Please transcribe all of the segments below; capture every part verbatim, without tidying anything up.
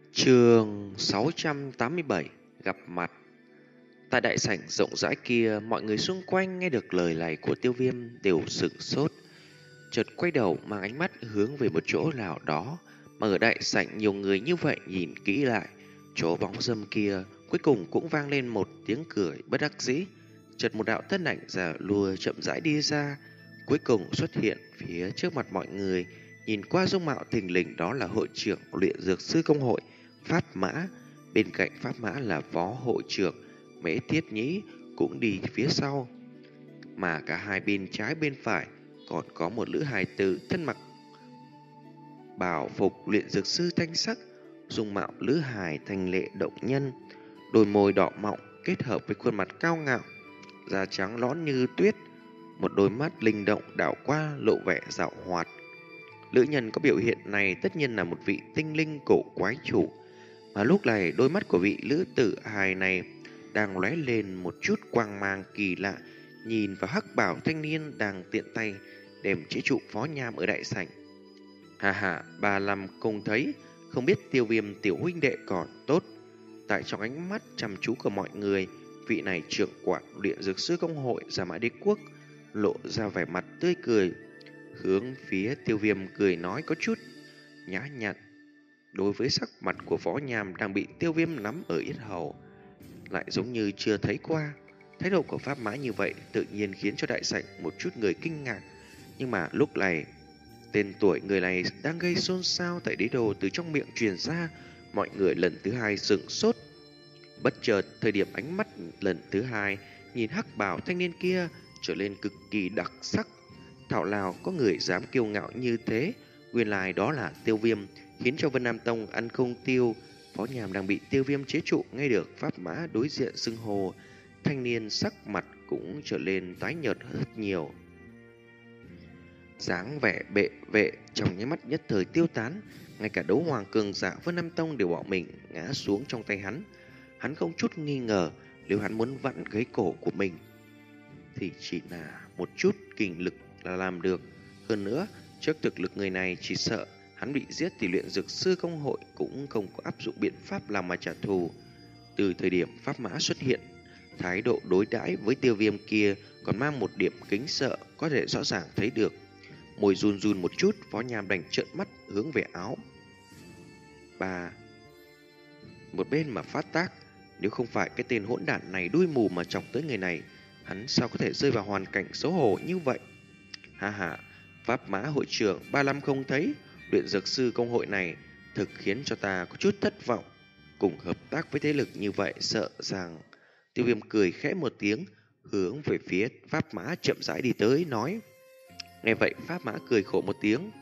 Chương sáu trăm tám mươi bảy. Gặp mặt. Tại đại sảnh rộng rãi kia, mọi người xung quanh nghe được lời này của Tiêu Viêm đều sửng sốt, chợt quay đầu mang ánh mắt hướng về một chỗ nào đó. Mà ở đại sảnh nhiều người như vậy nhìn kỹ lại, chỗ bóng râm kia cuối cùng cũng vang lên một tiếng cười bất đắc dĩ. Chợt một đạo thân ảnh già lùa chậm rãi đi ra, cuối cùng xuất hiện phía trước mặt mọi người. Nhìn qua dung mạo thình lình, đó là hội trưởng luyện dược sư công hội Pháp Mã. Bên cạnh Pháp Mã là phó hội trưởng Mễ Thiết Nhĩ cũng đi phía sau. Mà cả hai bên trái bên phải còn có một lữ hài tử thân mặc bảo phục luyện dược sư thanh sắc, dung mạo lữ hài thanh lệ động nhân, đôi môi đỏ mọng kết hợp với khuôn mặt cao ngạo, da trắng nõn như tuyết, một đôi mắt linh động đảo qua lộ vẻ dạo hoạt. Lữ nhân có biểu hiện này tất nhiên là một vị tinh linh cổ quái chủ, mà lúc này đôi mắt của vị lữ tử hài này đang lóe lên một chút quang mang kỳ lạ, nhìn vào hắc bảo thanh niên đang tiện tay đem chế trụ phó nham ở đại sảnh. Hà hà, bà làm cùng thấy, không biết Tiêu Viêm tiểu huynh đệ còn tốt. Tại trong ánh mắt chăm chú của mọi người, vị này trưởng quản luyện dược sư công hội Gia Mã Đế Quốc lộ ra vẻ mặt tươi cười, hướng phía Tiêu Viêm cười nói có chút nhã nhặn. Đối với sắc mặt của Võ Nham đang bị Tiêu Viêm nắm ở yết hầu, lại giống như chưa thấy qua. Thái độ của Pháp Mã như vậy tự nhiên khiến cho đại sảnh một chút người kinh ngạc. Nhưng mà lúc này, tên tuổi người này đang gây xôn xao tại đế đô từ trong miệng truyền ra, mọi người lần thứ hai sửng sốt. Bất chợt, thời điểm ánh mắt lần thứ hai nhìn hắc bào thanh niên kia trở lên cực kỳ đặc sắc. Thảo nào có người dám kiêu ngạo như thế, nguyên lai đó là Tiêu Viêm, khiến cho Vân Nam Tông ăn không tiêu. Phó Nham đang bị Tiêu Viêm chế trụ, nghe được Pháp Mã đối diện xưng hô, thanh niên sắc mặt cũng trở lên tái nhợt rất nhiều. Dáng vẻ bệ vệ trong nháy mắt nhất thời tiêu tán, ngay cả đấu hoàng cường giả Vân Nam Tông đều bỏ mình ngã xuống trong tay hắn. Hắn không chút nghi ngờ, nếu hắn muốn vặn gáy cổ của mình thì chỉ là một chút kình lực là làm được. Hơn nữa, trước thực lực người này, chỉ sợ hắn bị giết thì luyện dược sư công hội cũng không có áp dụng biện pháp làm mà trả thù. Từ thời điểm Pháp Mã xuất hiện, thái độ đối đãi với Tiêu Viêm kia còn mang một điểm kính sợ, có thể rõ ràng thấy được. Môi run run một chút, Phó Nham đành trợn mắt hướng về áo bà một bên mà phát tác. Nếu không phải cái tên hỗn đản này đuôi mù mà chọc tới người này, hắn sao có thể rơi vào hoàn cảnh xấu hổ như vậy? Ha ha, Pháp Mã hội trưởng ba năm không thấy, luyện dược sư công hội này thực khiến cho ta có chút thất vọng. Cùng hợp tác với thế lực như vậy, sợ rằng... Tiêu Viêm cười khẽ một tiếng, hướng về phía Pháp Mã chậm rãi đi tới, nói. Nghe vậy Pháp Mã cười khổ một tiếng.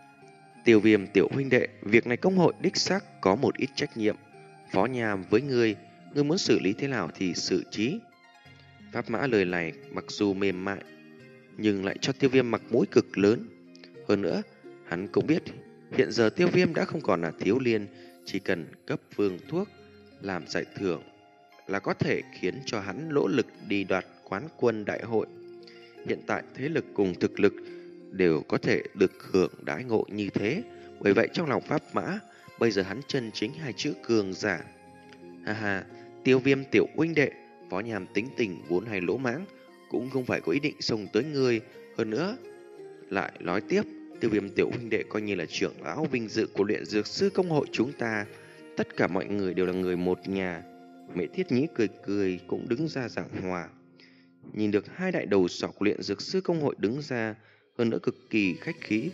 Tiêu Viêm tiểu huynh đệ, việc này công hội đích xác có một ít trách nhiệm. Phó Nham với ngươi, ngươi muốn xử lý thế nào thì xử trí. Pháp Mã lời này mặc dù mềm mại, nhưng lại cho Tiêu Viêm mặt mũi cực lớn. Hơn nữa, hắn cũng biết hiện giờ Tiêu Viêm đã không còn là thiếu liên, chỉ cần cấp vương thuốc làm giải thưởng là có thể khiến cho hắn nỗ lực đi đoạt quán quân đại hội. Hiện tại thế lực cùng thực lực đều có thể được hưởng đãi ngộ như thế, bởi vậy trong lòng Pháp Mã bây giờ hắn chân chính hai chữ cường giả. Ha ha, Tiêu Viêm tiểu huynh đệ, Phó Nham tính tình vốn hay lỗ mãng, cũng không phải có ý định xông tới ngươi. Hơn nữa, lại nói tiếp, Tiêu Viêm tiểu huynh đệ coi như là trưởng lão vinh dự của luyện dược sư công hội chúng ta, tất cả mọi người đều là người một nhà. Mễ Thiết Nhĩ cười cười cũng đứng ra giảng hòa. Nhìn được hai đại đầu sỏ của luyện dược sư công hội đứng ra, hơn nữa cực kỳ khách khí,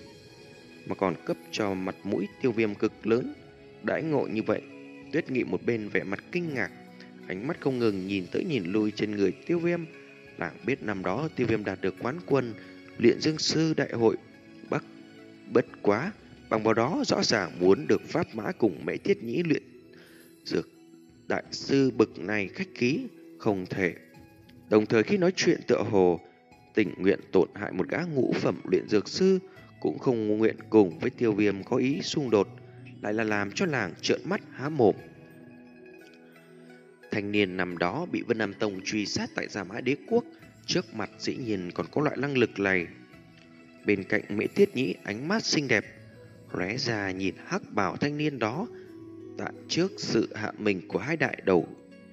mà còn cấp cho mặt mũi Tiêu Viêm cực lớn, đãi ngộ như vậy. Tuyết Nghị một bên vẻ mặt kinh ngạc, ánh mắt không ngừng nhìn tới nhìn lui trên người Tiêu Viêm. Làng biết năm đó Tiêu Viêm đạt được quán quân luyện dược sư đại hội Bắc, bất quá bằng vào đó rõ ràng muốn được Pháp Mã cùng Mễ Thiết Nhĩ luyện dược đại sư bực này khách khí, không thể. Đồng thời khi nói chuyện tựa hồ tình nguyện tổn hại một gã ngũ phẩm luyện dược sư, cũng không nguyện cùng với Tiêu Viêm có ý xung đột, lại là làm cho làng trợn mắt há mồm. Thanh niên năm đó bị Vân Nam Tông truy sát tại Gia Mã Đế Quốc, trước mặt dĩ nhiên còn có loại năng lực này. Bên cạnh Mễ Thiết Nhĩ ánh mắt xinh đẹp lóe ra nhìn hắc bảo thanh niên đó, tại trước sự hạ mình của hai đại đầu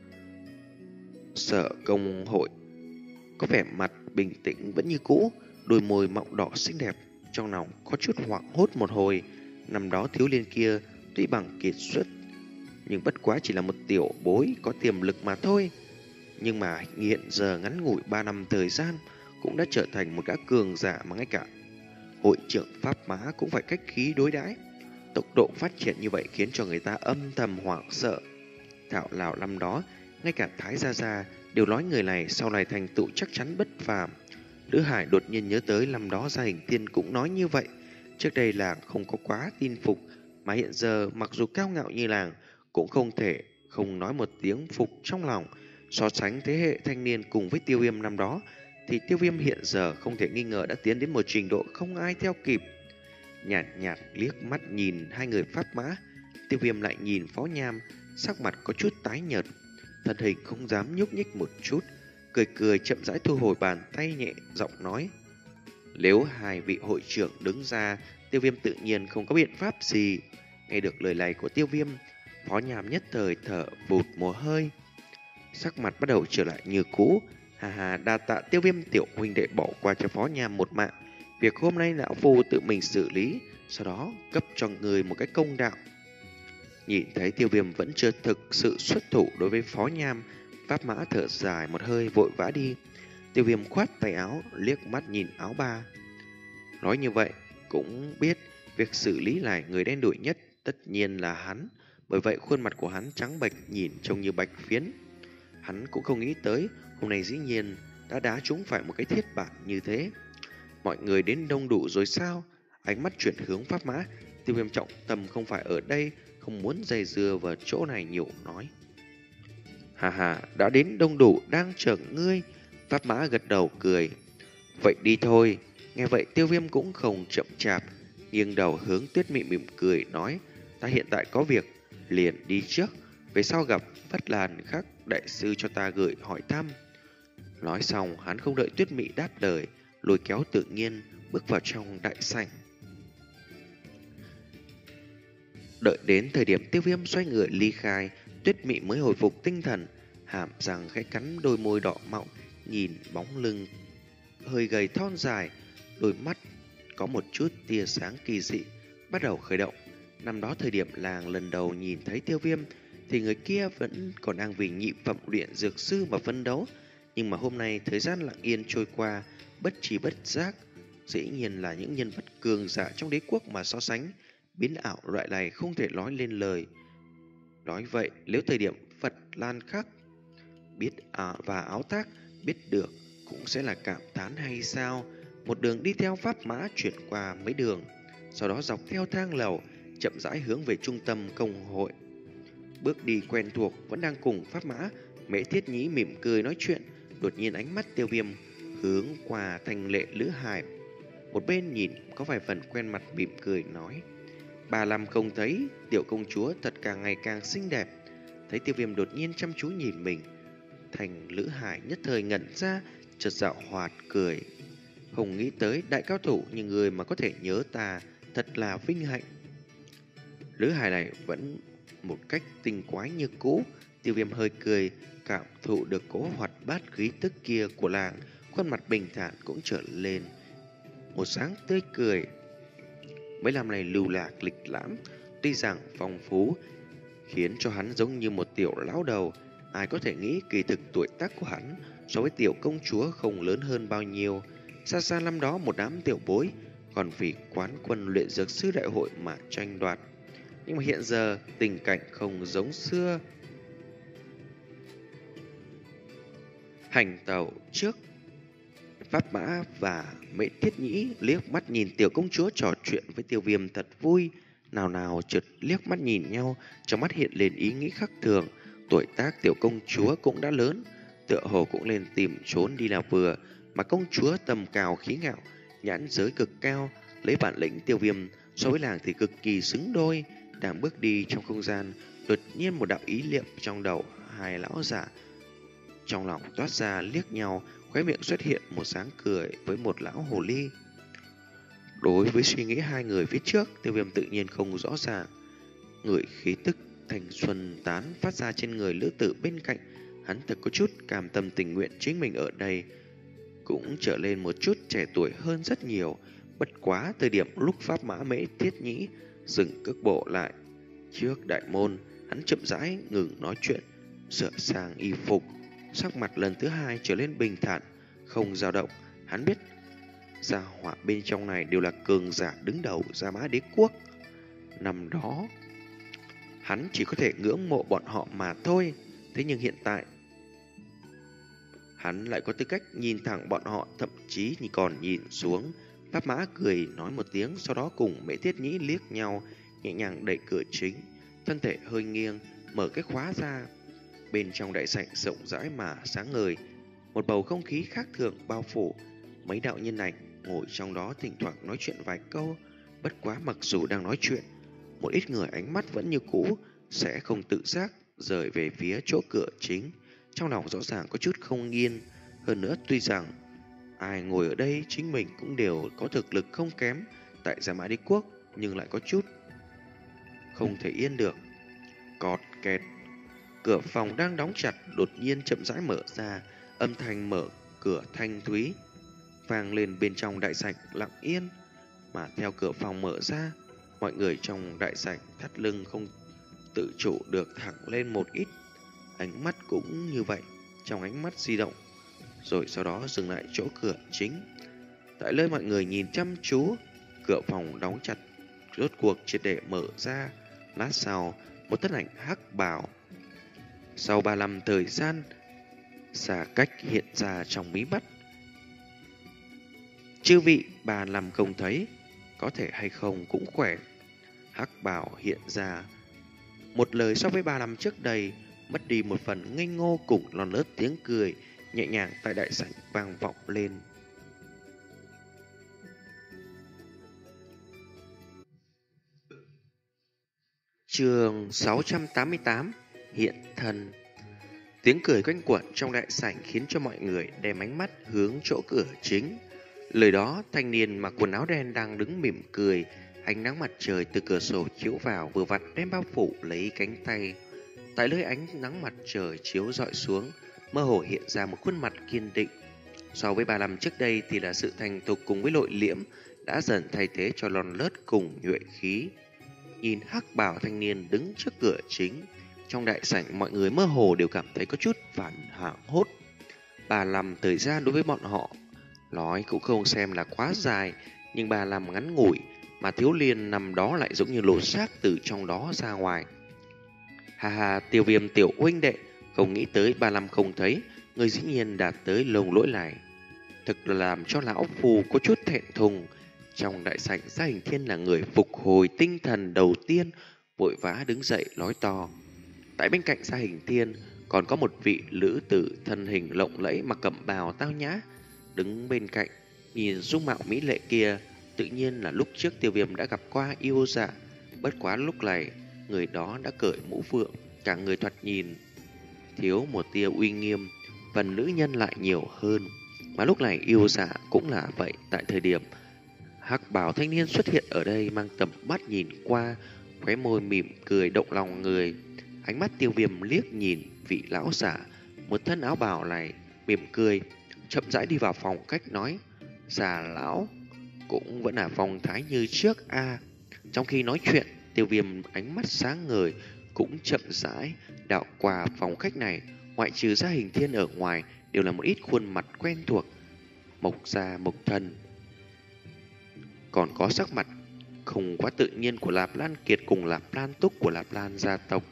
sở công hội, có vẻ mặt bình tĩnh vẫn như cũ, đôi môi mọng đỏ xinh đẹp, trong lòng có chút hoảng hốt một hồi. Năm đó thiếu niên kia tuy bằng kiệt xuất, nhưng bất quá chỉ là một tiểu bối có tiềm lực mà thôi. Nhưng mà hiện giờ ngắn ngủi ba năm thời gian cũng đã trở thành một gã cường giả mà ngay cả hội trưởng Pháp Mã cũng phải cách khí đối đãi. Tốc độ phát triển như vậy khiến cho người ta âm thầm hoảng sợ. Thảo nào năm đó, ngay cả Thái Gia Gia đều nói người này sau này thành tựu chắc chắn bất phàm. Lữ Hải đột nhiên nhớ tới năm đó Gia Hình Tiên cũng nói như vậy. Trước đây làng không có quá tin phục, mà hiện giờ mặc dù cao ngạo như làng cũng không thể không nói một tiếng phục trong lòng. So sánh thế hệ thanh niên cùng với Tiêu Viêm năm đó, thì Tiêu Viêm hiện giờ không thể nghi ngờ đã tiến đến một trình độ không ai theo kịp. Nhạt nhạt liếc mắt nhìn hai người Pháp Mã, Tiêu Viêm lại nhìn Phó Nham, sắc mặt có chút tái nhợt, thân hình không dám nhúc nhích một chút, cười cười chậm rãi thu hồi bàn tay, nhẹ giọng nói: nếu hai vị hội trưởng đứng ra, Tiêu Viêm tự nhiên không có biện pháp gì. Nghe được lời này của Tiêu Viêm, Phó Nham nhất thời thở vụt một hơi, sắc mặt bắt đầu trở lại như cũ. Hà hà, đa tạ Tiêu Viêm tiểu huynh đệ bỏ qua cho Phó Nham một mạng. Việc hôm nay lão phu tự mình xử lý, sau đó cấp cho người một cái công đạo. Nhìn thấy Tiêu Viêm vẫn chưa thực sự xuất thủ đối với Phó Nham, Pháp Mã thở dài một hơi vội vã đi. Tiêu Viêm khoát tay áo, liếc mắt nhìn áo ba. Nói như vậy, cũng biết việc xử lý lại người đen đủi nhất tất nhiên là hắn. Bởi vậy khuôn mặt của hắn trắng bệch, nhìn trông như bạch phiến. Hắn cũng không nghĩ tới hôm nay dĩ nhiên đã đá trúng phải một cái thiết bản như thế. Mọi người đến đông đủ rồi sao? Ánh mắt chuyển hướng Pháp Mã. Tiêu Viêm trọng tâm không phải ở đây, không muốn dây dưa vào chỗ này nhiều nói. Hà hà, đã đến đông đủ, đang chờ ngươi. Pháp Mã gật đầu cười. Vậy đi thôi. Nghe vậy Tiêu Viêm cũng không chậm chạp, nghiêng đầu hướng Tuyết Mị mỉm cười nói: ta hiện tại có việc, liền đi trước. Về sau gặp Phất Lan khác đại sư cho ta gửi hỏi thăm. Nói xong hắn không đợi Tuyết Mị đáp lời, lôi kéo Tự Nhiên bước vào trong đại sảnh. Đợi đến thời điểm Tiêu Viêm xoay người ly khai, Tuyết Mị mới hồi phục tinh thần, hàm răng khẽ cắn đôi môi đỏ mọng, nhìn bóng lưng hơi gầy thon dài, đôi mắt có một chút tia sáng kỳ dị, bắt đầu khởi động. Năm đó thời điểm làng lần đầu nhìn thấy Tiêu Viêm thì người kia vẫn còn đang vì nhị phẩm luyện dược sư mà phấn đấu, nhưng mà hôm nay thời gian lặng yên trôi qua, bất trí bất giác, dĩ nhiên là những nhân vật cường giả trong đế quốc mà so sánh, biến ảo loại này không thể nói lên lời. Nói vậy, nếu thời điểm Phật Lan Khắc biết à và áo tác biết được cũng sẽ là cảm thán hay sao? Một đường đi theo Pháp Mã chuyển qua mấy đường, sau đó dọc theo thang lầu chậm rãi hướng về trung tâm công hội. Bước đi quen thuộc vẫn đang cùng Pháp Mã, Mễ Thiết Nhĩ mỉm cười nói chuyện. Đột nhiên ánh mắt Tiêu Viêm hướng qua Thanh Lệ Lữ Hải, một bên nhìn có vài phần quen mặt, mỉm cười nói: Bà làm không thấy, tiểu công chúa thật càng ngày càng xinh đẹp. Thấy Tiêu Viêm đột nhiên chăm chú nhìn mình, Thành Lữ Hải nhất thời ngẩn ra, chợt dạo hoạt cười: không nghĩ tới đại cao thủ như người mà có thể nhớ ta, thật là vinh hạnh. Lữ Hải này vẫn một cách tinh quái như cũ. Tiêu Viêm hơi cười, cảm thụ được cỗ hoạt bát khí tức kia của làng, khuôn mặt bình thản cũng trở lên một sáng tươi cười. Mấy năm này lưu lạc lịch lãm, tuy rằng phong phú, khiến cho hắn giống như một tiểu lão đầu. Ai có thể nghĩ kỳ thực tuổi tác của hắn so với tiểu công chúa không lớn hơn bao nhiêu. Xa xa năm đó một đám tiểu bối còn vì quán quân luyện dược sư đại hội mà tranh đoạt. Nhưng mà hiện giờ tình cảnh không giống xưa. Hành tàu trước, Pháp Mã và Mễ Thiết Nhĩ liếc mắt nhìn tiểu công chúa trò chuyện với Tiêu Viêm thật vui. Nào nào chợt liếc mắt nhìn nhau, trong mắt hiện lên ý nghĩ khác thường. Tuổi tác tiểu công chúa cũng đã lớn, tựa hồ cũng lên tìm trốn đi nào vừa. Mà công chúa tầm cao khí ngạo, nhãn giới cực cao, lấy bản lĩnh Tiêu Viêm so với làng thì cực kỳ xứng đôi. Đang bước đi trong không gian, đột nhiên một đạo ý niệm trong đầu hai lão giả trong lòng toát ra, liếc nhau, khóe miệng xuất hiện một sáng cười với một lão hồ ly. Đối với suy nghĩ hai người phía trước, Tiêu Viêm tự nhiên không rõ ràng. Người khí tức thanh xuân tán phát ra trên người lữ tử bên cạnh. Hắn thật có chút cam tâm tình nguyện chính mình ở đây cũng trở lên một chút trẻ tuổi hơn rất nhiều. Bất quá thời điểm lúc pháp mã Mễ Thiết Nhĩ dừng cước bộ lại trước đại môn, hắn chậm rãi ngừng nói chuyện, sửa sang y phục, sắc mặt lần thứ hai trở lên bình thản, không dao động. Hắn biết gia hỏa bên trong này đều là cường giả đứng đầu Gia Mã Đế quốc. Năm đó hắn chỉ có thể ngưỡng mộ bọn họ mà thôi. Thế nhưng hiện tại hắn lại có tư cách nhìn thẳng bọn họ, thậm chí còn nhìn xuống. Pháp Mã cười nói một tiếng, sau đó cùng Mễ Thiết Nhĩ liếc nhau, nhẹ nhàng đẩy cửa chính, thân thể hơi nghiêng, mở cái khóa ra. Bên trong đại sảnh rộng rãi mà sáng ngời, một bầu không khí khác thường bao phủ. Mấy đạo nhân ảnh ngồi trong đó thỉnh thoảng nói chuyện vài câu. Bất quá mặc dù đang nói chuyện, một ít người ánh mắt vẫn như cũ, sẽ không tự giác rời về phía chỗ cửa chính. Trong lòng rõ ràng có chút không yên. Hơn nữa tuy rằng ai ngồi ở đây chính mình cũng đều có thực lực không kém tại Gia Mã Đế quốc, nhưng lại có chút không thể yên được. Cọt kẹt, cửa phòng đang đóng chặt đột nhiên chậm rãi mở ra, âm thanh mở cửa thanh thúy vang lên bên trong đại sảnh lặng yên. Mà theo cửa phòng mở ra, mọi người trong đại sảnh thắt lưng không tự chủ được thẳng lên một ít. Ánh mắt cũng như vậy, trong ánh mắt di động, rồi sau đó dừng lại chỗ cửa chính. Tại nơi mọi người nhìn chăm chú, cửa phòng đóng chặt rốt cuộc triệt để mở ra. Lát sau, một thân ảnh hắc bào sau ba năm thời gian xa cách hiện ra trong mí mắt. Chư vị ba năm không thấy, có thể hay không cũng khỏe. Hắc bào hiện ra một lời so với ba năm trước đây, mất đi một phần ngây ngô cùng lon lớt tiếng cười nhẹ nhàng tại đại sảnh vang vọng lên. Chương sáu trăm tám mươi tám Hiện thân. Tiếng cười quanh quẩn trong đại sảnh khiến cho mọi người đem ánh mắt hướng chỗ cửa chính. Lời đó, thanh niên mặc quần áo đen đang đứng mỉm cười, ánh nắng mặt trời từ cửa sổ chiếu vào vừa vặn đem bao phủ lấy cánh tay. Tại nơi ánh nắng mặt trời chiếu rọi xuống, mơ hồ hiện ra một khuôn mặt kiên định. So với ba năm trước đây thì là sự thành thục cùng với nội liễm đã dần thay thế cho lon lớt cùng nhuệ khí. Nhìn hắc bào thanh niên đứng trước cửa chính, trong đại sảnh mọi người mơ hồ đều cảm thấy có chút phản hoảng hốt. Ba năm thời gian đối với bọn họ nói cũng không xem là quá dài, nhưng ba năm ngắn ngủi mà thiếu liên năm đó lại giống như lột xác từ trong đó ra ngoài. Hà hà, Tiêu Viêm tiểu huynh đệ, không nghĩ tới ba năm không thấy, người dĩ nhiên đạt tới lồng lỗi này. Thực là làm cho lão phù có chút thẹn thùng. Trong đại sảnh, Gia Hình Thiên là người phục hồi tinh thần đầu tiên, vội vã đứng dậy nói to. Tại bên cạnh Gia Hình Thiên còn có một vị lữ tử thân hình lộng lẫy mặc cẩm bào tao nhã đứng bên cạnh, nhìn dung mạo mỹ lệ kia, tự nhiên là lúc trước Tiêu Viêm đã gặp qua yêu dạ. Bất quá lúc này người đó đã cởi mũ phượng, cả người thoạt nhìn thiếu một tia uy nghiêm, phần nữ nhân lại nhiều hơn. Mà lúc này yêu dạ cũng là vậy. Tại thời điểm hắc bào thanh niên xuất hiện ở đây, mang tầm mắt nhìn qua, khóe môi mỉm cười động lòng người. Ánh mắt Tiêu Viêm liếc nhìn vị lão giả một thân áo bào này, mỉm cười, chậm rãi đi vào phòng khách nói: già lão cũng vẫn là phong thái như trước a. À. Trong khi nói chuyện, Tiêu Viêm ánh mắt sáng ngời cũng chậm rãi đạo qua phòng khách này. Ngoại trừ Gia Hình Thiên ở ngoài đều là một ít khuôn mặt quen thuộc, Mộc Gia, Mộc Thần, còn có sắc mặt không quá tự nhiên của Lạp Lan Kiệt cùng Lạp Lan Túc của Lạp Lan gia tộc.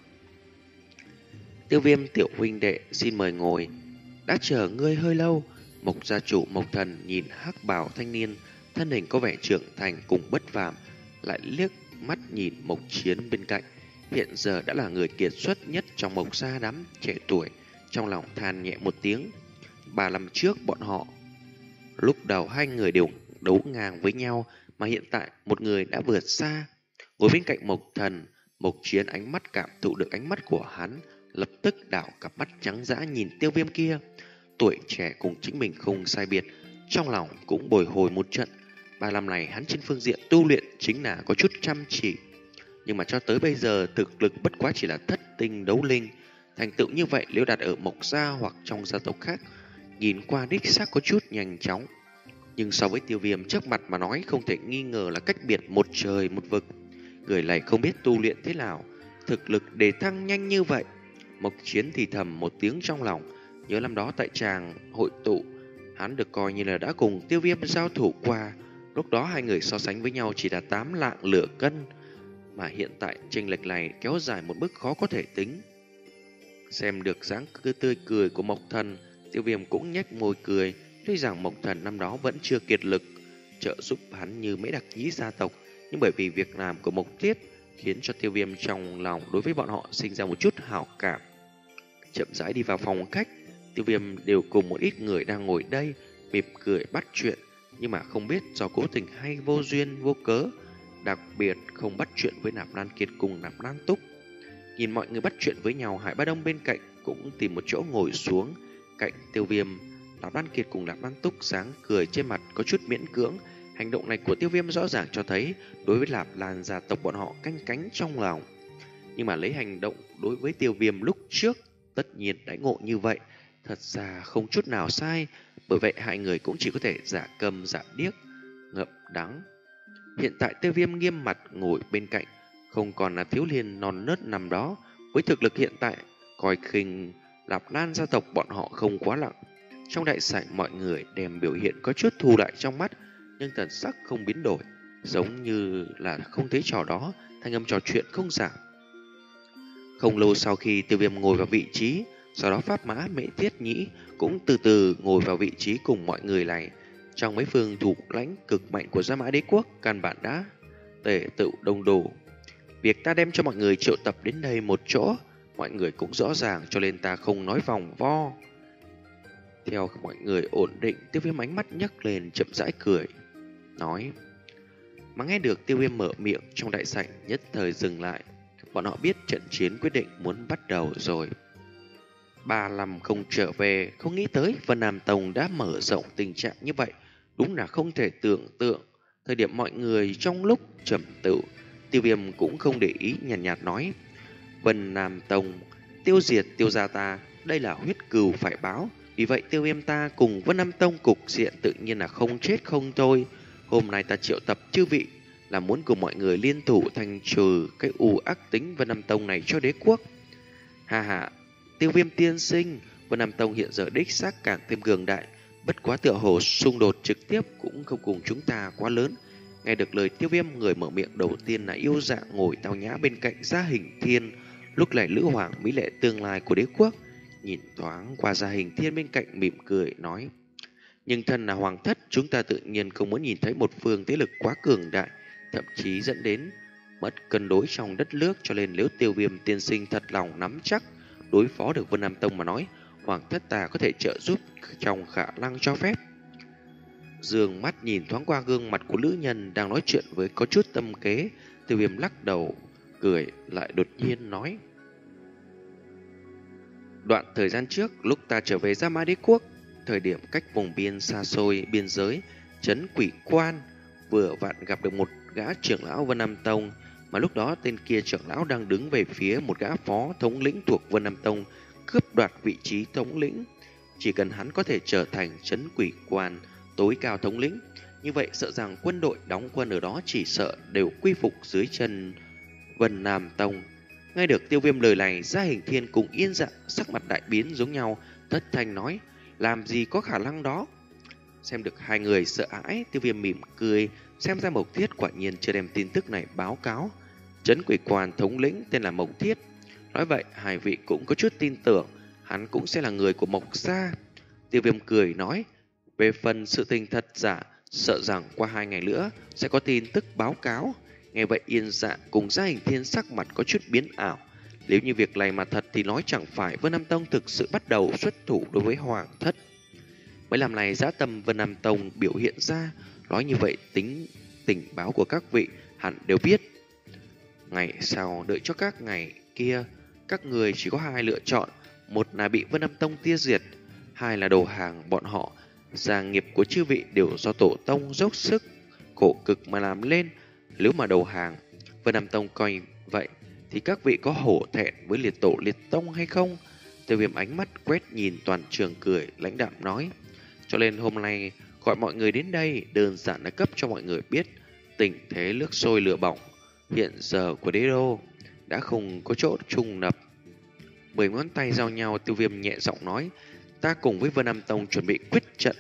Tiêu Viêm tiểu huynh đệ, xin mời ngồi, đã chờ ngươi hơi lâu. Mộc gia chủ Mộc Thần nhìn hắc bào thanh niên, thân hình có vẻ trưởng thành cùng bất phàm, lại liếc mắt nhìn Mộc Chiến bên cạnh, hiện giờ đã là người kiệt xuất nhất trong Mộc gia đám trẻ tuổi, trong lòng than nhẹ một tiếng. Ba năm trước bọn họ, lúc đầu hai người đều đấu ngang với nhau, mà hiện tại một người đã vượt xa. Ngồi bên cạnh Mộc Thần, Mộc Chiến ánh mắt cảm thụ được ánh mắt của hắn, lập tức đảo cặp mắt trắng dã nhìn Tiêu Viêm kia. Tuổi trẻ cùng chính mình không sai biệt, trong lòng cũng bồi hồi một trận. Ba năm này hắn trên phương diện tu luyện chính là có chút chăm chỉ, Nhưng mà cho tới bây giờ thực lực bất quá chỉ là thất tinh đấu linh. Thành tựu như vậy nếu đặt ở Mộc gia hoặc trong gia tộc khác, nhìn qua đích xác có chút nhanh chóng. Nhưng so với Tiêu Viêm trước mặt mà nói, không thể nghi ngờ là cách biệt một trời một vực. Người này không biết tu luyện thế nào, thực lực đề thăng nhanh như vậy. Mộc Chiến thì thầm một tiếng trong lòng, nhớ năm đó tại tràng hội tụ, hắn được coi như là đã cùng Tiêu Viêm giao thủ qua. Lúc đó hai người so sánh với nhau chỉ là tám lạng lửa cân, mà hiện tại chênh lệch này kéo dài một bước khó có thể tính. Xem được dáng cứ tươi cười của Mộc Thần, Tiêu Viêm cũng nhếch môi cười. Tuy rằng Mộc Thần năm đó vẫn chưa kiệt lực trợ giúp hắn như mấy đặc nhĩ gia tộc, nhưng bởi vì việc làm của Mộc Tiết khiến cho Tiêu Viêm trong lòng đối với bọn họ sinh ra một chút hảo cảm. Chậm rãi đi vào phòng khách, Tiêu Viêm đều cùng một ít người đang ngồi đây mỉm cười bắt chuyện, nhưng mà không biết do cố tình hay vô duyên vô cớ, đặc biệt không bắt chuyện với Nạp Lan Kiệt cùng Nạp Lan Túc. Nhìn mọi người bắt chuyện với nhau, Hải Ba Đông bên cạnh cũng tìm một chỗ ngồi xuống cạnh Tiêu Viêm. Nạp Lan Kiệt cùng Nạp Lan Túc sáng cười trên mặt có chút miễn cưỡng. Hành động này của Tiêu Viêm rõ ràng cho thấy đối với Nạp Lan gia tộc bọn họ canh cánh trong lòng. Nhưng mà lấy hành động đối với Tiêu Viêm lúc trước, tất nhiên đãi ngộ như vậy thật ra không chút nào sai. Bởi vậy hai người cũng chỉ có thể giả câm giả điếc, ngậm đắng. Hiện tại Tiêu Viêm nghiêm mặt ngồi bên cạnh, không còn là thiếu niên non nớt năm đó. Với thực lực hiện tại, coi khinh Nạp Lan gia tộc bọn họ không quá lặng. Trong đại sảnh mọi người đem biểu hiện có chút thu lại trong mắt, nhưng thần sắc không biến đổi, giống như là không thấy trò đó, thanh âm trò chuyện không giảm. Không lâu sau khi Tiêu Viêm ngồi vào vị trí, sau đó Pháp Mã Mễ Tiết Nhĩ cũng từ từ ngồi vào vị trí cùng mọi người này. Trong mấy phương thủ lãnh cực mạnh của Gia Mã Đế Quốc, căn bản đã tề tựu đông đủ. Việc ta đem cho mọi người triệu tập đến đây một chỗ, mọi người cũng rõ ràng, cho nên ta không nói vòng vo. Theo mọi người ổn định, Tiêu Viêm ánh mắt nhấc lên chậm rãi cười, nói. Mà nghe được Tiêu Viêm mở miệng, trong đại sảnh nhất thời dừng lại. Bọn họ biết trận chiến quyết định muốn bắt đầu rồi. Ba năm không trở về, không nghĩ tới Vân Nam Tông đã mở rộng tình trạng như vậy, đúng là không thể tưởng tượng. Thời điểm mọi người trong lúc trầm tựu, Tiêu Viêm cũng không để ý, nhàn nhạt, nhạt nói. Vân Nam Tông tiêu diệt Tiêu gia ta, đây là huyết cừu phải báo. Vì vậy Tiêu Viêm ta cùng Vân Nam Tông cục diện tự nhiên là không chết không thôi. Hôm nay ta triệu tập chư vị là muốn cùng mọi người liên thủ thanh trừ cái u ác tính Vân Nam Tông này cho đế quốc. Ha ha, Tiêu Viêm tiên sinh, Vân Nam Tông hiện giờ đích xác càng thêm cường đại, bất quá tựa hồ xung đột trực tiếp cũng không cùng chúng ta quá lớn. Nghe được lời Tiêu Viêm, người mở miệng đầu tiên là Yêu Dạ ngồi tao nhã bên cạnh Gia Hình Thiên, lúc này Lữ Hoàng mỹ lệ tương lai của đế quốc, nhìn thoáng qua Gia Hình Thiên bên cạnh mỉm cười nói. Nhưng thân là hoàng thất, chúng ta tự nhiên không muốn nhìn thấy một phương thế lực quá cường đại, thậm chí dẫn đến mất cân đối trong đất nước, cho nên nếu Tiêu Viêm tiên sinh thật lòng nắm chắc đối phó được Vân Nam Tông mà nói, hoàng thất ta có thể trợ giúp trong khả năng cho phép. Dương mắt nhìn thoáng qua gương mặt của nữ nhân đang nói chuyện với có chút tâm kế, Tiêu Viêm lắc đầu cười lại đột nhiên nói. Đoạn thời gian trước, lúc ta trở về Gia Mã Đế Quốc, thời điểm cách vùng biên xa xôi biên giới trấn Quỷ Quan, vừa vặn gặp được một gã trưởng lão Vân Nam Tông, mà lúc đó tên kia trưởng lão đang đứng về phía một gã phó thống lĩnh thuộc Vân Nam Tông, cướp đoạt vị trí thống lĩnh. Chỉ cần hắn có thể trở thành trấn Quỷ Quan tối cao thống lĩnh, như vậy sợ rằng quân đội đóng quân ở đó chỉ sợ đều quy phục dưới chân Vân Nam Tông. Nghe được Tiêu Viêm lời này, Gia Hình Thiên cùng Yên Dạ sắc mặt đại biến giống nhau, thất thanh nói, làm gì có khả năng đó. Xem được hai người sợ hãi, Tiêu Viêm mỉm cười, xem ra Mộc Thiết quả nhiên chưa đem tin tức này báo cáo. Trấn Quỷ Quan thống lĩnh tên là Mộc Thiết. Nói vậy, hai vị cũng có chút tin tưởng, hắn cũng sẽ là người của Mộc gia. Tiêu Viêm cười nói, về phần sự tình thật giả, sợ rằng qua hai ngày nữa sẽ có tin tức báo cáo. Nghe vậy Yên Dạ cùng Gia Hình Thiên sắc mặt có chút biến ảo. Nếu như việc này mà thật thì nói chẳng phải Vân Nam Tông thực sự bắt đầu xuất thủ đối với hoàng thất. Mấy làm này dã tâm Vân Nam Tông biểu hiện ra, nói như vậy tính tình báo của các vị hẳn đều biết. Ngày sau đợi cho các ngày kia, các người chỉ có hai lựa chọn, một là bị Vân Nam Tông tiêu diệt, hai là đầu hàng bọn họ. Gia nghiệp của chư vị đều do tổ tông dốc sức khổ cực mà làm lên. Nếu mà đầu hàng, Vân Nam Tông coi Vậy thì các vị có hổ thẹn với liệt tổ liệt tông hay không? Tiêu Viêm ánh mắt quét nhìn toàn trường cười, lãnh đạm nói. Cho nên hôm nay gọi mọi người đến đây đơn giản là cấp cho mọi người biết tình thế nước sôi lửa bỏng hiện giờ của đế đô đã không có chỗ trùng nập. Mười ngón tay giao nhau, Tiêu Viêm nhẹ giọng nói, ta cùng với Vân Nam Tông chuẩn bị quyết trận.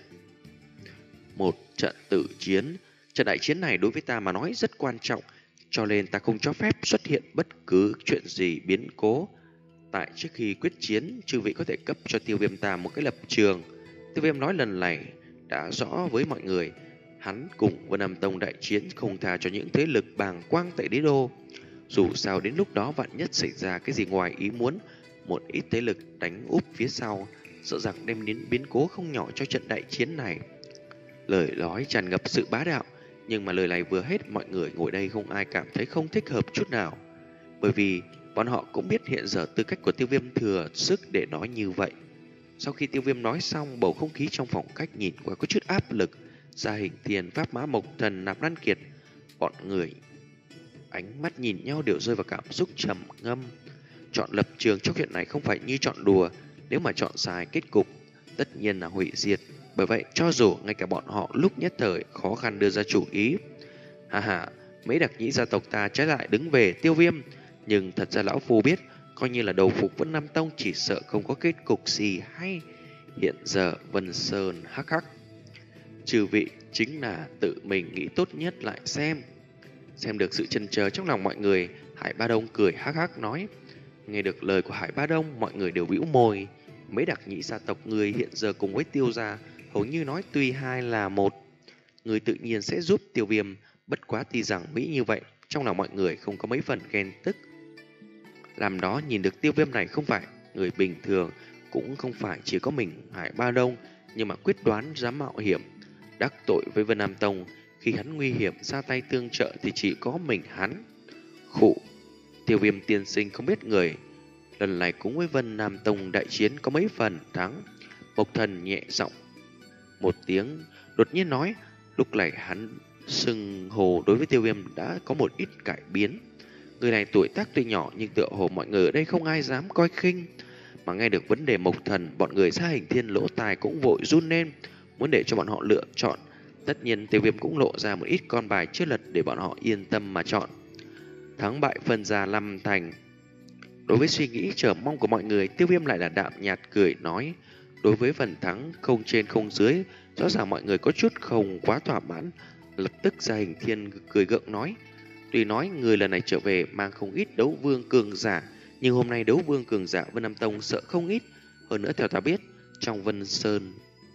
Một trận tử chiến. Trận đại chiến này đối với ta mà nói rất quan trọng, cho nên ta không cho phép xuất hiện bất cứ chuyện gì biến cố. Tại trước khi quyết chiến, chư vị có thể cấp cho Tiêu Viêm ta một cái lập trường. Tiêu Viêm nói lần này đã rõ với mọi người, hắn cùng Vân Nam Tông đại chiến không tha cho những thế lực bàng quang tại đế đô. Dù sao đến lúc đó vạn nhất xảy ra cái gì ngoài ý muốn, một ít thế lực đánh úp phía sau, sợ rằng đem đến biến cố không nhỏ cho trận đại chiến này. Lời nói tràn ngập sự bá đạo, nhưng mà lời này vừa hết, mọi người ngồi đây không ai cảm thấy không thích hợp chút nào. Bởi vì bọn họ cũng biết hiện giờ tư cách của Tiêu Viêm thừa sức để nói như vậy. Sau khi Tiêu Viêm nói xong, bầu không khí trong phòng khách nhìn qua có chút áp lực. Gia Hình Thiên, Pháp Mã Mộc Thần, Nạp Lan Kiệt, bọn người ánh mắt nhìn nhau đều rơi vào cảm xúc trầm ngâm. Chọn lập trường trong chuyện này không phải như chọn đùa, nếu mà chọn sai kết cục tất nhiên là hủy diệt. Bởi vậy cho dù ngay cả bọn họ lúc nhất thời khó khăn đưa ra chủ ý. Hà hà, mấy đặc nhĩ gia tộc ta trái lại đứng về Tiêu Viêm, nhưng thật ra lão phu biết, coi như là đầu phục Vân Nam Tông chỉ sợ không có kết cục gì hay. Hiện giờ Vân Sơn hắc hắc, trừ vị chính là tự mình nghĩ tốt nhất lại xem. Xem được sự chần chờ trong lòng mọi người, Hải Ba Đông cười hắc hắc nói. Nghe được lời của Hải Ba Đông, mọi người đều bĩu môi. Mấy đặc nhĩ gia tộc người hiện giờ cùng với Tiêu gia hầu như nói tuy hai là một. Người tự nhiên sẽ giúp Tiêu Viêm, bất quá tuy rằng mỹ như vậy, trong lòng mọi người không có mấy phần ghen tức. Làm đó nhìn được Tiêu Viêm này không phải người bình thường, cũng không phải chỉ có mình Hải Ba Đông, nhưng mà quyết đoán dám mạo hiểm đắc tội với Vân Nam Tông. Khi hắn nguy hiểm ra tay tương trợ thì chỉ có mình hắn. Khụ, Tiêu Viêm tiên sinh không biết người lần này cũng với Vân Nam Tông đại chiến có mấy phần thắng. Mộc Thần nhẹ giọng một tiếng, đột nhiên nói. Lúc này hắn xưng hồ đối với Tiêu Viêm đã có một ít cải biến. Người này tuổi tác tuy nhỏ nhưng tựa hồ mọi người ở đây không ai dám coi khinh. Mà nghe được vấn đề Mộc Thần, bọn người Gia Hình Thiên lỗ tai cũng vội run lên, muốn để cho bọn họ lựa chọn. Tất nhiên Tiêu Viêm cũng lộ ra một ít con bài chưa lật để bọn họ yên tâm mà chọn. Thắng bại phân ra năm thành. Đối với suy nghĩ chờ mong của mọi người, Tiêu Viêm lại là đạm nhạt cười nói. Đối với phần thắng không trên không dưới, rõ ràng mọi người có chút không quá thỏa mãn. Lập tức Gia Hình Thiên cười gượng nói. Tuy nói người lần này trở về mang không ít đấu vương cường giả, nhưng hôm nay đấu vương cường giả Vân Nam Tông sợ không ít. Hơn nữa theo ta biết, trong Vân Sơn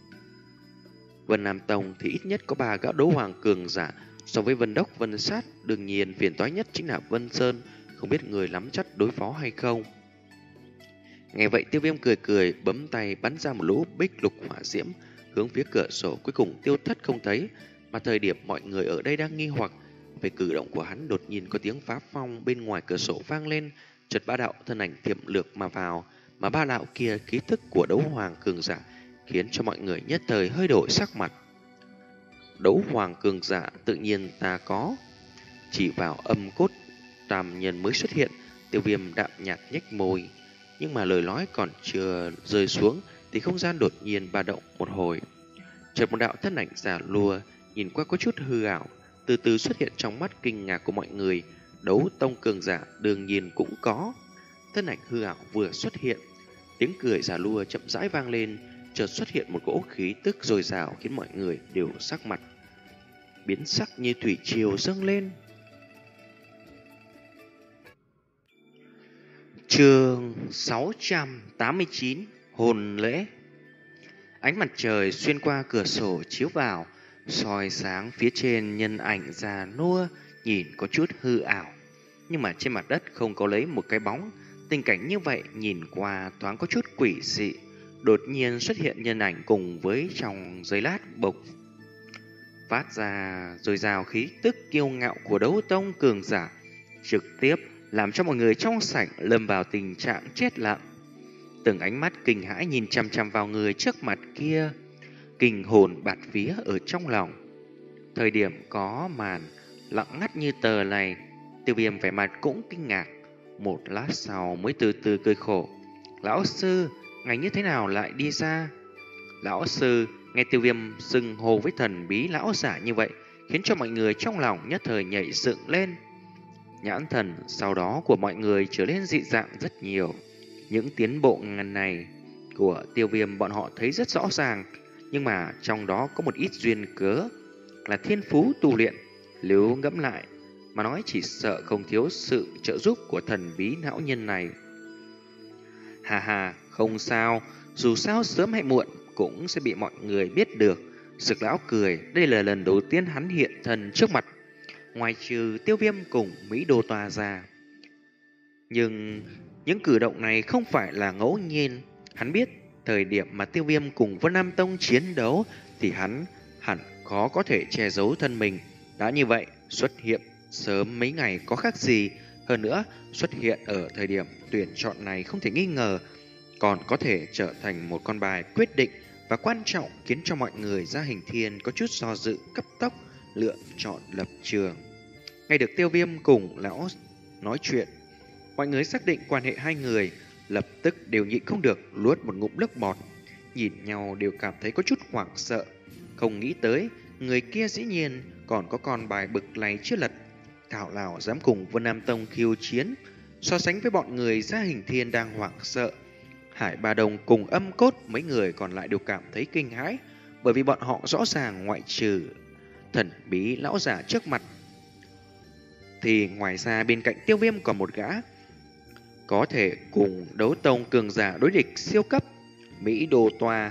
Vân Nam Tông thì ít nhất có ba gã đấu hoàng cường giả. So với Vân Đốc, Vân Sát, đương nhiên phiền toái nhất chính là Vân Sơn. Không biết người nắm chắc đối phó hay không. Nghe vậy Tiêu Viêm cười cười, bấm tay bắn ra một lũ bích lục hỏa diễm hướng phía cửa sổ, cuối cùng tiêu thất không thấy. Mà thời điểm mọi người ở đây đang nghi hoặc về cử động của hắn, đột nhiên có tiếng phá phong bên ngoài cửa sổ vang lên. Chợt ba đạo thân ảnh thiểm lược mà vào, mà ba đạo kia khí thức của đấu hoàng cường giả khiến cho mọi người nhất thời hơi đổi sắc mặt. Đấu hoàng cường giả tự nhiên ta có. Chỉ vào âm cốt tam nhân mới xuất hiện, Tiêu Viêm đạm nhạt nhếch môi. Nhưng mà lời nói còn chưa rơi xuống thì không gian đột nhiên ba động một hồi. Chợt một đạo thân ảnh giả lùa nhìn qua có chút hư ảo, từ từ xuất hiện trong mắt kinh ngạc của mọi người. Đấu tông cường giả đương nhiên cũng có. Thân ảnh hư ảo vừa xuất hiện, tiếng cười giả lùa chậm rãi vang lên, chợt xuất hiện một cỗ khí tức dồi dào khiến mọi người đều sắc mặt biến sắc như thủy triều dâng lên. Chương sáu trăm tám mươi chín, hồn lễ. Ánh mặt trời xuyên qua cửa sổ chiếu vào, soi sáng phía trên nhân ảnh già nua nhìn có chút hư ảo. Nhưng mà trên mặt đất không có lấy một cái bóng. Tình cảnh như vậy nhìn qua thoáng có chút quỷ dị. Đột nhiên xuất hiện nhân ảnh cùng với trong giây lát bộc phát ra dồi dào khí tức kiêu ngạo của đấu tông cường giả, trực tiếp làm cho mọi người trong sảnh lâm vào tình trạng chết lặng. Từng ánh mắt kinh hãi nhìn chằm chằm vào người trước mặt kia, kinh hồn bạt vía ở trong lòng. Thời điểm có màn lặng ngắt như tờ này, Tiêu Viêm vẻ mặt cũng kinh ngạc, một lát sau mới từ từ cười khổ. Lão sư, ngài như thế nào lại đi ra? Lão sư nghe Tiêu Viêm xưng hô với thần bí lão giả như vậy, khiến cho mọi người trong lòng nhất thời nhảy dựng lên. Nhãn thần sau đó của mọi người trở nên dị dạng rất nhiều. Những tiến bộ ngần này của Tiêu Viêm bọn họ thấy rất rõ ràng, nhưng mà trong đó có một ít duyên cớ là thiên phú tu luyện. Nếu ngẫm lại mà nói, chỉ sợ không thiếu sự trợ giúp của thần bí lão nhân này. Hà hà, không sao, dù sao sớm hay muộn cũng sẽ bị mọi người biết được. Dược lão cười, đây là lần đầu tiên hắn hiện thân trước mặt, ngoài trừ Tiêu Viêm cùng Mỹ Đô Toa ra. Nhưng những cử động này không phải là ngẫu nhiên. Hắn biết thời điểm mà Tiêu Viêm cùng Vân Nam Tông chiến đấu thì hắn hẳn khó có thể che giấu thân mình. Đã như vậy, xuất hiện sớm mấy ngày có khác gì. Hơn nữa, xuất hiện ở thời điểm tuyển chọn này không thể nghi ngờ còn có thể trở thành một con bài quyết định và quan trọng, khiến cho mọi người ra Hình Thiên có chút do dự, cấp tốc lựa chọn lập trường. Nghe được Tiêu Viêm cùng lão nói chuyện, mọi người xác định quan hệ hai người, lập tức đều nhịn không được nuốt một ngụm nước bọt, nhìn nhau đều cảm thấy có chút hoảng sợ. Không nghĩ tới người kia dĩ nhiên còn có con bài bực này chưa lật, thảo nào dám cùng Vân Nam Tông khiêu chiến. So sánh với bọn người ra Hình Thiên đang hoảng sợ, Hải Ba Đồng cùng Âm Cốt mấy người còn lại đều cảm thấy kinh hãi, bởi vì bọn họ rõ ràng ngoại trừ thần bí lão giả trước mặt thì ngoài ra bên cạnh Tiêu Viêm còn một gã có thể cùng đấu tông cường giả đối địch siêu cấp, Mỹ Đô Toa.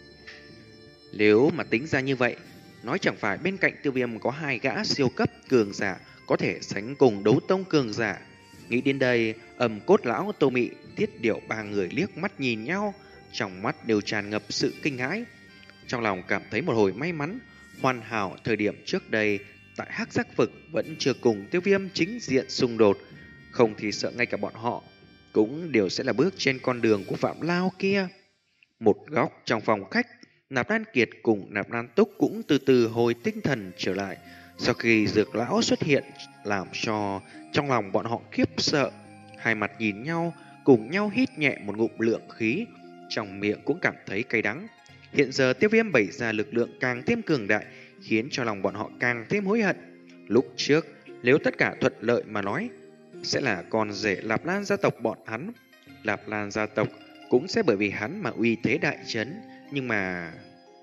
Nếu mà tính ra như vậy, nói chẳng phải bên cạnh Tiêu Viêm có hai gã siêu cấp cường giả có thể sánh cùng đấu tông cường giả. Nghĩ đến đây, Âm Cốt lão, Tô Mị, Tiết Điệu ba người liếc mắt nhìn nhau, trong mắt đều tràn ngập sự kinh hãi. Trong lòng cảm thấy một hồi may mắn, hoàn hảo thời điểm trước đây tại Hắc Giác Vực vẫn chưa cùng Tiêu Viêm chính diện xung đột, không thì sợ ngay cả bọn họ cũng đều sẽ là bước trên con đường của Phạm Lao kia. Một góc trong phòng khách, Nạp Lan Kiệt cùng Nạp Lan Túc cũng từ từ hồi tinh thần trở lại. Sau khi Dược lão xuất hiện làm cho trong lòng bọn họ khiếp sợ, hai mặt nhìn nhau, cùng nhau hít nhẹ một ngụm lượng khí, trong miệng cũng cảm thấy cay đắng. Hiện giờ Tiêu Viêm bày ra lực lượng càng thêm cường đại, khiến cho lòng bọn họ càng thêm hối hận. Lúc trước, nếu tất cả thuận lợi mà nói, sẽ là con rể Lạp Lan gia tộc bọn hắn. Lạp Lan gia tộc cũng sẽ bởi vì hắn mà uy thế đại chấn, nhưng mà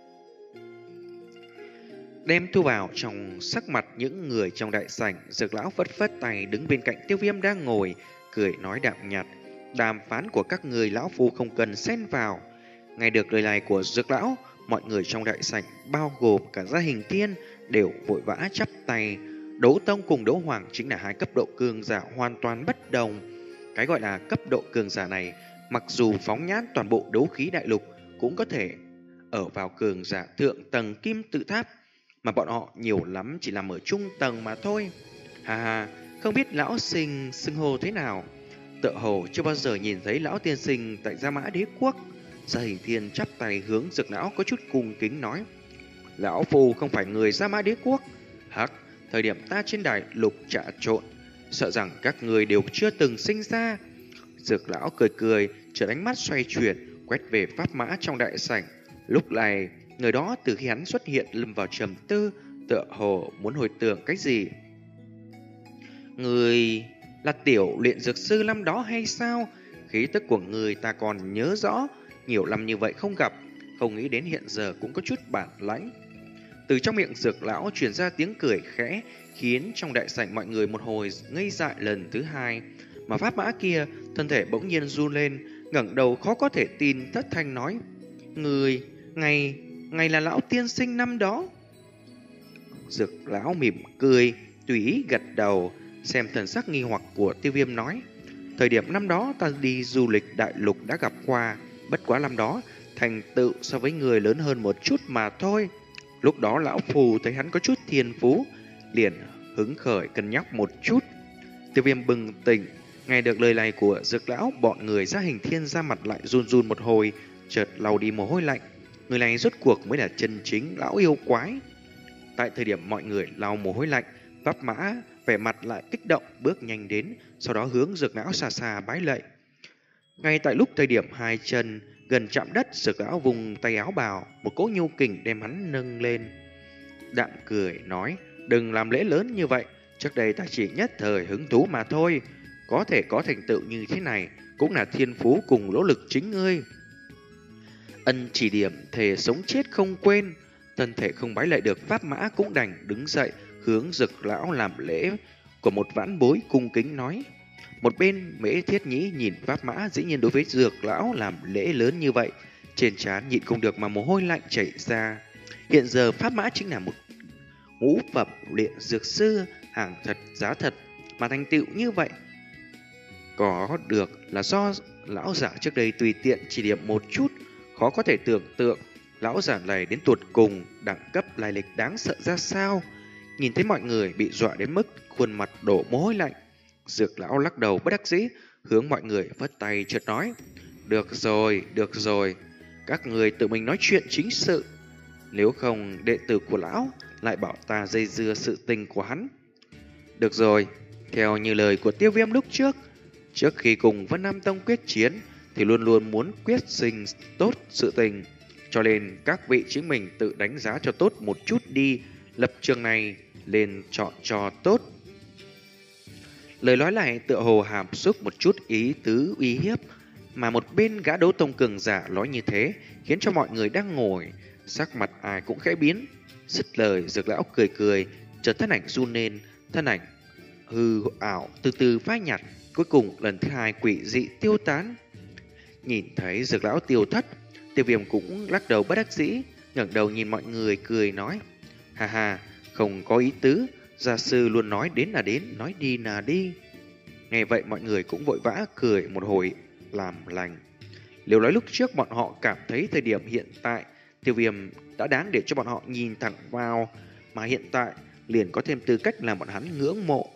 đem thu vào trong sắc mặt những người trong đại sảnh. Dược lão phất phất tay đứng bên cạnh Tiêu Viêm đang ngồi, cười nói đạm nhạt, đàm phán của các người lão phu không cần xen vào. Nghe được lời này của Dược lão, mọi người trong đại sảnh bao gồm cả gia Hình Thiên đều vội vã chắp tay. Đấu tông cùng đấu hoàng chính là hai cấp độ cường giả hoàn toàn bất đồng. Cái gọi là cấp độ cường giả này, mặc dù phóng nhãn toàn bộ đấu khí đại lục cũng có thể ở vào cường giả thượng tầng kim tự tháp, mà bọn họ nhiều lắm chỉ nằm ở trung tầng mà thôi. Hà hà, không biết lão sinh xưng hô thế nào? Tựa hồ chưa bao giờ nhìn thấy lão tiên sinh tại Gia Mã Đế Quốc. Gia Hình Thiên chắp tay hướng Dược lão có chút cung kính nói, lão phu không phải người Gia Mã Đế Quốc. Hắc, thời điểm ta trên đại lục trà trộn, sợ rằng các người đều chưa từng sinh ra. Dược lão cười cười, chợt ánh mắt xoay chuyển, quét về pháp mã trong đại sảnh. Lúc này, người đó từ khi hắn xuất hiện lâm vào trầm tư, tựa hồ muốn hồi tưởng cái gì. Người là tiểu luyện dược sư năm đó hay sao? Khí tức của người ta còn nhớ rõ, nhiều năm như vậy không gặp, không nghĩ đến hiện giờ cũng có chút bản lãnh. Từ trong miệng Dược lão truyền ra tiếng cười khẽ, khiến trong đại sảnh mọi người một hồi ngây dại lần thứ hai. Mà pháp mã kia, thân thể bỗng nhiên run lên, ngẩng đầu khó có thể tin, thất thanh nói, người, ngày, ngày là lão tiên sinh năm đó. Dược lão mỉm cười, tùy ý gật đầu, xem thần sắc nghi hoặc của Tiêu Viêm nói, thời điểm năm đó ta đi du lịch đại lục đã gặp qua, bất quá năm đó thành tựu so với người lớn hơn một chút mà thôi. Lúc đó lão phù thấy hắn có chút thiên phú, liền hứng khởi cân nhắc một chút. Tiêu Viêm bừng tỉnh, nghe được lời này của Dược lão, bọn người Gia Hình Thiên ra mặt lại run run một hồi, chợt lau đi mồ hôi lạnh. Người này rốt cuộc mới là chân chính lão yêu quái. Tại thời điểm mọi người lau mồ hôi lạnh, pháp mã vẻ mặt lại kích động bước nhanh đến, sau đó hướng Dược lão xa xa bái lạy. Ngay tại lúc thời điểm hai chân gần chạm đất, Dược lão vùng tay áo bào, một cỗ nhu kình đem hắn nâng lên. Đạm cười nói, đừng làm lễ lớn như vậy, trước đây ta chỉ nhất thời hứng thú mà thôi, có thể có thành tựu như thế này cũng là thiên phú cùng nỗ lực chính ngươi. Ân chỉ điểm, thề sống chết không quên. Thân thể không bái lại được, Pháp Mã cũng đành đứng dậy hướng Dược lão làm lễ của một vãn bối, cung kính nói. Một bên Mễ Thiết Nhĩ nhìn Pháp Mã dĩ nhiên đối với Dược lão làm lễ lớn như vậy, trên trán nhịn không được mà mồ hôi lạnh chảy ra. Hiện giờ Pháp Mã chính là một ngũ phẩm luyện dược sư, hàng thật giá thật, mà thành tựu như vậy có được là do lão giả trước đây tùy tiện chỉ điểm một chút. Khó có thể tưởng tượng lão giả này đến tuột cùng đẳng cấp lai lịch đáng sợ ra sao. Nhìn thấy mọi người bị dọa đến mức khuôn mặt đổ mồ hôi lạnh, Dược lão lắc đầu bất đắc dĩ, hướng mọi người vất tay chợt nói: Được rồi, được rồi, các người tự mình nói chuyện chính sự, nếu không đệ tử của lão lại bảo ta dây dưa sự tình của hắn. Được rồi, theo như lời của Tiêu Viêm lúc trước, trước khi cùng Vân Nam Tông quyết chiến thì luôn luôn muốn quyết sinh tốt sự tình, cho nên các vị chính mình tự đánh giá cho tốt một chút đi, lập trường này lên chọn cho tốt. Lời nói này tựa hồ hàm xúc một chút ý tứ uy hiếp, mà một bên gã đấu tông cường giả nói như thế khiến cho mọi người đang ngồi sắc mặt ai cũng khẽ biến. Dứt lời, Dược lão cười cười, chợt thân ảnh run lên, thân ảnh hư ảo từ từ phai nhạt, cuối cùng lần thứ hai quỷ dị tiêu tán. Nhìn thấy Dược lão tiêu thất, Tiêu Viêm cũng lắc đầu bất đắc dĩ, ngẩng đầu nhìn mọi người cười nói: Ha ha, không có ý tứ, gia sư luôn nói đến là đến, nói đi là đi. Nghe vậy mọi người cũng vội vã cười một hồi làm lành. Nếu nói lúc trước bọn họ cảm thấy thời điểm hiện tại Tiêu Viêm đã đáng để cho bọn họ nhìn thẳng vào, mà hiện tại liền có thêm tư cách làm bọn hắn ngưỡng mộ.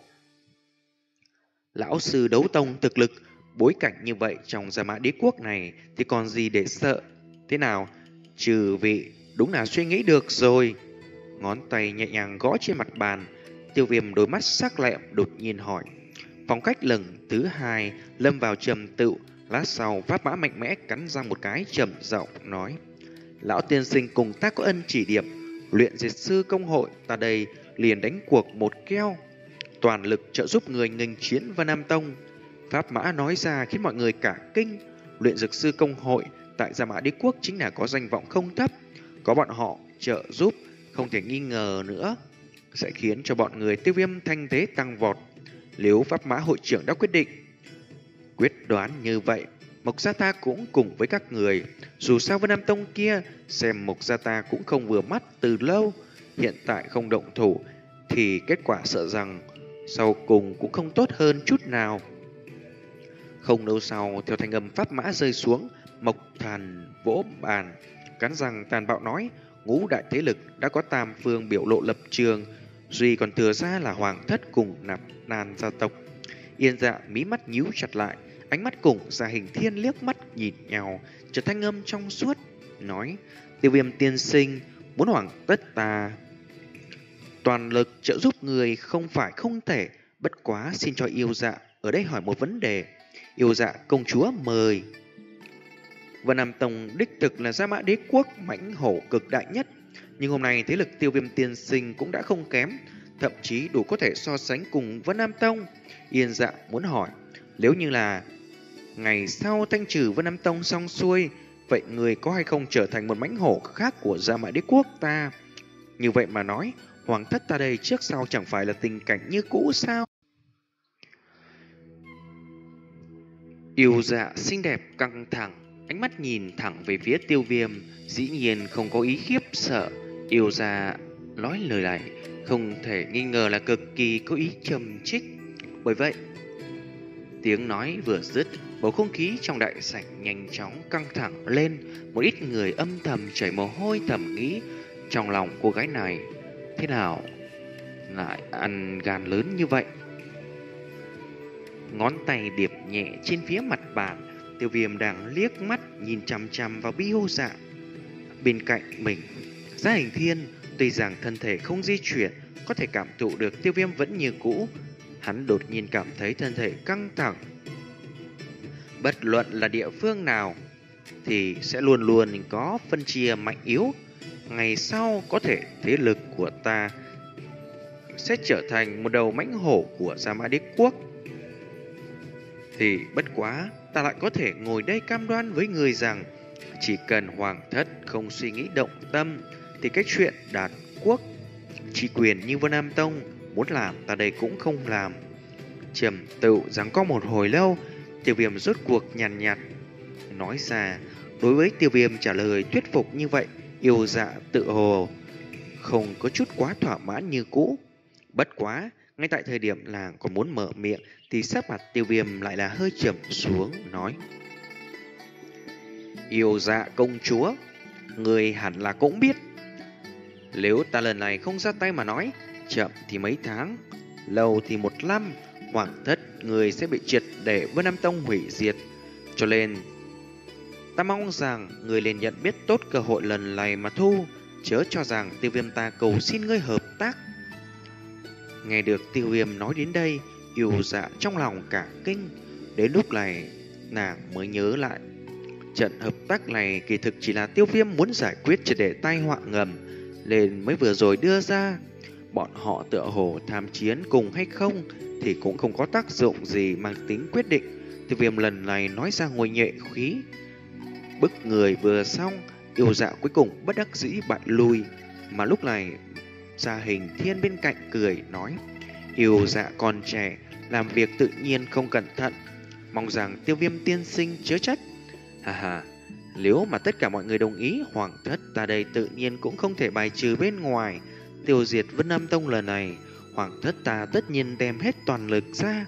Lão sư đấu tông thực lực, bối cảnh như vậy trong Gia Mã Đế quốc này thì còn gì để sợ. Thế nào, trừ vị đúng là suy nghĩ được rồi. Ngón tay nhẹ nhàng gõ trên mặt bàn, Tiêu Viêm đôi mắt sắc lẹm đột nhiên hỏi. Phong cách lần thứ hai lâm vào trầm tựu. Lát sau, Pháp Mã mạnh mẽ cắn răng một cái, trầm giọng nói: Lão tiên sinh cùng ta có ân chỉ điểm, luyện dược sư công hội ta đây liền đánh cuộc một keo, toàn lực trợ giúp người nghênh chiến Vân Nam Tông. Pháp Mã nói ra khiến mọi người cả kinh. Luyện dược sư công hội tại Gia Mã Đế quốc chính là có danh vọng không thấp, có bọn họ trợ giúp không thể nghi ngờ nữa sẽ khiến cho bọn người Tiêu Viêm thanh thế tăng vọt. Nếu Pháp Mã hội trưởng đã quyết định quyết đoán như vậy, Mộc Gia ta cũng cùng với các người. Dù sao Vân Nam Tông kia xem Mộc Gia ta cũng không vừa mắt từ lâu, hiện tại không động thủ thì kết quả sợ rằng sau cùng cũng không tốt hơn chút nào. Không lâu sau, theo thanh âm Pháp Mã rơi xuống, Mộc Thần vỗ bàn, cắn răng tàn bạo nói: Ngũ đại thế lực đã có tam phương biểu lộ lập trường, duy còn thừa ra là Hoàng thất cùng Nạp Nan gia tộc. Yên Dạ mí mắt nhíu chặt lại, ánh mắt cùng Gia Hình Thiên liếc mắt nhìn nhau, trở thanh âm trong suốt nói: Tiêu Viêm tiên sinh muốn Hoàng tất ta toàn lực trợ giúp người không phải không thể, bất quá xin cho Yêu Dạ ở đây hỏi một vấn đề. Yêu Dạ công chúa mời. Vân Nam Tông đích thực là Gia Mã Đế quốc mãnh hổ cực đại nhất, nhưng hôm nay thế lực Tiêu Viêm tiên sinh cũng đã không kém, thậm chí đủ có thể so sánh cùng Vân Nam Tông. Yên Dạ muốn hỏi, nếu như là ngày sau thanh trừ Vân Nam Tông xong xuôi, vậy người có hay không trở thành một mãnh hổ khác của Gia Mã Đế quốc ta? Như vậy mà nói, Hoàng thất ta đây trước sau chẳng phải là tình cảnh như cũ sao? Yêu Dạ xinh đẹp căng thẳng, ánh mắt nhìn thẳng về phía Tiêu Viêm, dĩ nhiên không có ý khiếp sợ. Yêu Dạ nói lời này không thể nghi ngờ là cực kỳ có ý trầm trích. Bởi vậy, tiếng nói vừa dứt, bầu không khí trong đại sảnh nhanh chóng căng thẳng lên. Một ít người âm thầm chảy mồ hôi, thầm nghĩ trong lòng cô gái này thế nào lại ăn gan lớn như vậy. Ngón tay điệp nhẹ trên phía mặt bàn, Tiêu Viêm đang liếc mắt nhìn chằm chằm vào Yêu Dạ. Bên cạnh mình, Gia Hình Thiên tuy rằng thân thể không di chuyển, có thể cảm thụ được Tiêu Viêm vẫn như cũ Hắn đột nhiên cảm thấy thân thể căng thẳng. Bất luận là địa phương nào thì sẽ luôn luôn có phân chia mạnh yếu. Ngày sau có thể thế lực của ta sẽ trở thành một đầu mãnh hổ của Gia Mã Đế Quốc. Thì bất quá ta lại có thể ngồi đây cam đoan với người rằng chỉ cần hoàng thất không suy nghĩ động tâm thì cái chuyện đạt quốc chỉ quyền như Vân Nam Tông muốn làm ta đây cũng không làm. Trầm tự giằng co một hồi lâu, Tiêu Viêm rốt cuộc nhàn nhạt, nhạt nói ra. Đối với Tiêu Viêm trả lời thuyết phục như vậy, Yêu Dạ tự hồ không có chút quá thỏa mãn như cũ. Bất quá, ngay tại thời điểm làng còn muốn mở miệng thì sắc mặt Tiêu Viêm lại là hơi trầm xuống, nói: Yêu Dạ công chúa, người hẳn là cũng biết, nếu ta lần này không ra tay mà nói, chậm thì mấy tháng, lâu thì một năm, hoàng thất người sẽ bị triệt để Vân Nam Tông hủy diệt. Cho nên ta mong rằng người liền nhận biết tốt cơ hội lần này mà thu, chớ cho rằng Tiêu Viêm ta cầu xin ngươi hợp tác. Nghe được Tiêu Viêm nói đến đây, Yêu Dạ trong lòng cả kinh. Đến lúc này nàng mới nhớ lại, trận hợp tác này kỳ thực chỉ là Tiêu Viêm muốn giải quyết triệt để tai họa ngầm nên mới vừa rồi đưa ra. Bọn họ tựa hồ tham chiến cùng hay không thì cũng không có tác dụng gì mang tính quyết định. Tiêu Viêm lần này nói ra ngồi nhẹ khí, bức người vừa xong, Yêu Dạ cuối cùng bất đắc dĩ bại lui. Mà lúc này Gia Hình Thiên bên cạnh cười nói: Yêu Dạ còn trẻ, làm việc tự nhiên không cẩn thận, mong rằng Tiêu Viêm tiên sinh chớ trách. Hà hà, nếu mà tất cả mọi người đồng ý, hoàng thất ta đây tự nhiên cũng không thể bài trừ bên ngoài. Tiêu diệt Vân Nam Tông lần này, hoàng thất ta tất nhiên đem hết toàn lực ra.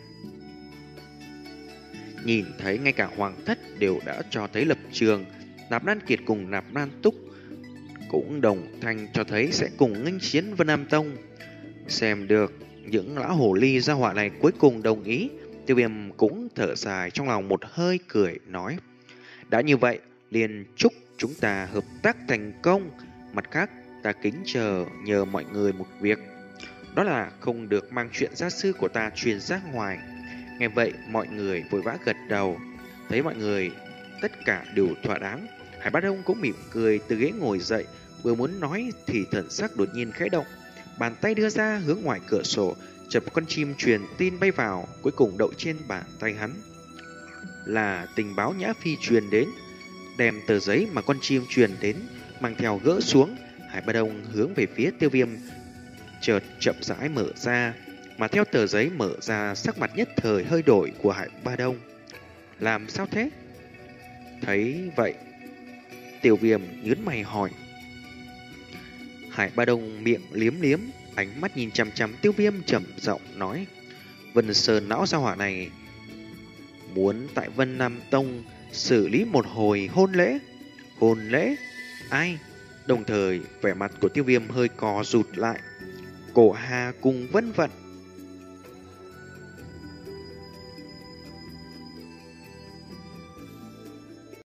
Nhìn thấy ngay cả hoàng thất đều đã cho thấy lập trường, Nạp Lan Kiệt cùng Nạp Lan Túc cũng đồng thanh cho thấy sẽ cùng nghênh chiến Vân Nam Tông. Xem được những lão hồ ly gia họa này cuối cùng đồng ý, Tiêu Viêm cũng thở dài trong lòng một hơi, cười nói: đã như vậy, liền chúc chúng ta hợp tác thành công. Mặt khác, ta kính chờ nhờ mọi người một việc, đó là không được mang chuyện gia sư của ta truyền ra ngoài. Nghe vậy, mọi người vội vã gật đầu. Thấy mọi người tất cả đều thỏa đáng, Hải Bá Đông cũng mỉm cười từ ghế ngồi dậy, vừa muốn nói thì thần sắc đột nhiên khẽ động, bàn tay đưa ra hướng ngoài cửa sổ, chợt một con chim truyền tin bay vào, cuối cùng đậu trên bàn tay hắn. Là tình báo Nhã Phi truyền đến, đem tờ giấy mà con chim truyền đến mang theo gỡ xuống. Hải Bá Đông hướng về phía Tiêu Viêm, chợt chậm rãi mở ra, mà theo tờ giấy mở ra, sắc mặt nhất thời hơi đổi của Hải Bá Đông. Làm sao thế? Thấy vậy, Tiêu Viêm nhướng mày hỏi. Hải Bá Đông miệng liếm liếm, ánh mắt nhìn chằm chằm Tiêu Viêm, trầm giọng nói: Vân Sơn lão gia hỏa này muốn tại Vân Nam Tông xử lý một hồi hôn lễ. Hôn lễ? Ai? Đồng thời vẻ mặt của Tiêu Viêm hơi co rụt lại. Cổ Hà cùng Vân Vận